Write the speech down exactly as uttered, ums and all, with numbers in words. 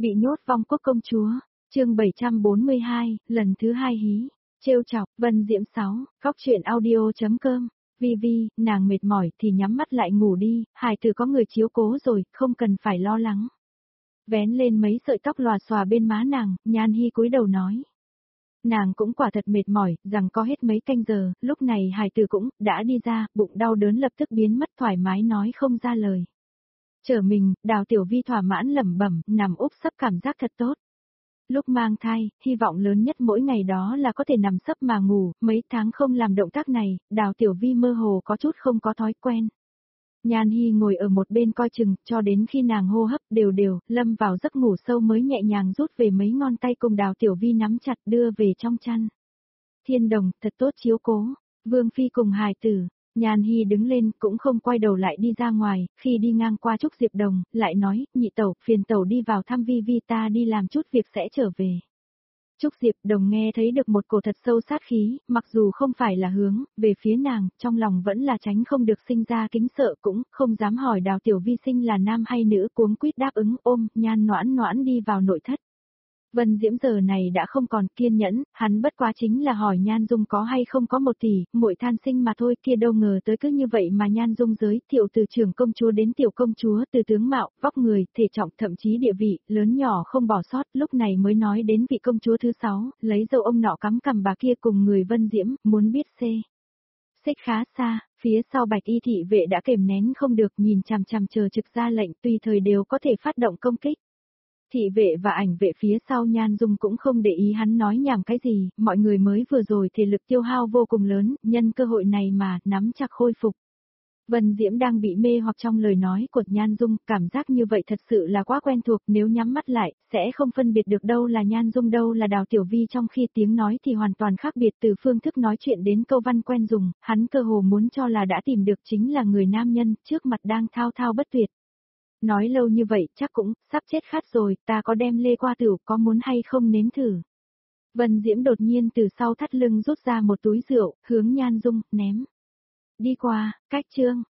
Bị nhốt vong quốc công chúa, chương bảy trăm bốn mươi hai, lần thứ hai hí, trêu chọc, Vân Diễm sáu, góc truyện audio.com, Vi Vi, nàng mệt mỏi thì nhắm mắt lại ngủ đi, hài tử có người chiếu cố rồi, không cần phải lo lắng. Vén lên mấy sợi tóc lòa xòa bên má nàng, Nhan Hi cúi đầu nói. Nàng cũng quả thật mệt mỏi, rằng có hết mấy canh giờ, lúc này hài tử cũng đã đi ra, bụng đau đớn lập tức biến mất thoải mái nói không ra lời. Trở mình, Đào Tiểu Vi thỏa mãn lẩm bẩm, nằm úp sấp cảm giác thật tốt. Lúc mang thai, hy vọng lớn nhất mỗi ngày đó là có thể nằm sấp mà ngủ, mấy tháng không làm động tác này, Đào Tiểu Vi mơ hồ có chút không có thói quen. Nhan Hi ngồi ở một bên coi chừng, cho đến khi nàng hô hấp đều đều, lâm vào giấc ngủ sâu mới nhẹ nhàng rút về mấy ngón tay cùng Đào Tiểu Vi nắm chặt đưa về trong chăn. Thiên Đồng, thật tốt chiếu cố, Vương Phi cùng hài tử. Nhan Hi đứng lên cũng không quay đầu lại đi ra ngoài, khi đi ngang qua Trúc Diệp Đồng, lại nói, nhị tẩu, phiền tẩu đi vào thăm Vi Vi ta đi làm chút việc sẽ trở về. Trúc Diệp Đồng nghe thấy được một cổ thật sâu sát khí, mặc dù không phải là hướng, về phía nàng, trong lòng vẫn là tránh không được sinh ra kính sợ cũng không dám hỏi Đào Tiểu Vi sinh là nam hay nữ cuống quýt đáp ứng ôm, Nhan noãn noãn đi vào nội thất. Vân Diễm giờ này đã không còn kiên nhẫn, hắn bất quá chính là hỏi Nhan Dung có hay không có một tỷ, muội than sinh mà thôi, kia đâu ngờ tới cứ như vậy mà Nhan Dung giới thiệu từ trưởng công chúa đến tiểu công chúa, từ tướng mạo, vóc người, thể trọng thậm chí địa vị, lớn nhỏ không bỏ sót, lúc này mới nói đến vị công chúa thứ sáu, lấy dâu ông nọ cắm cằm bà kia cùng người Vân Diễm, muốn biết xê. Xích khá xa, phía sau Bạch Y thị vệ đã kềm nén không được nhìn chằm chằm chờ trực ra lệnh tùy thời đều có thể phát động công kích. Thị vệ và ảnh vệ phía sau Nhan Dung cũng không để ý hắn nói nhảm cái gì, mọi người mới vừa rồi thể lực tiêu hao vô cùng lớn, nhân cơ hội này mà, nắm chặt khôi phục. Vân Diễm đang bị mê hoặc trong lời nói của Nhan Dung, cảm giác như vậy thật sự là quá quen thuộc, nếu nhắm mắt lại, sẽ không phân biệt được đâu là Nhan Dung đâu là Đào Tiểu Vi trong khi tiếng nói thì hoàn toàn khác biệt từ phương thức nói chuyện đến câu văn quen dùng, hắn cơ hồ muốn cho là đã tìm được chính là người nam nhân, trước mặt đang thao thao bất tuyệt. Nói lâu như vậy chắc cũng sắp chết khát rồi, ta có đem lê qua tửu, có muốn hay không nếm thử. Vân Diễm đột nhiên từ sau thắt lưng rút ra một túi rượu, hướng Nhan Dung, ném. Đi qua, cách chương,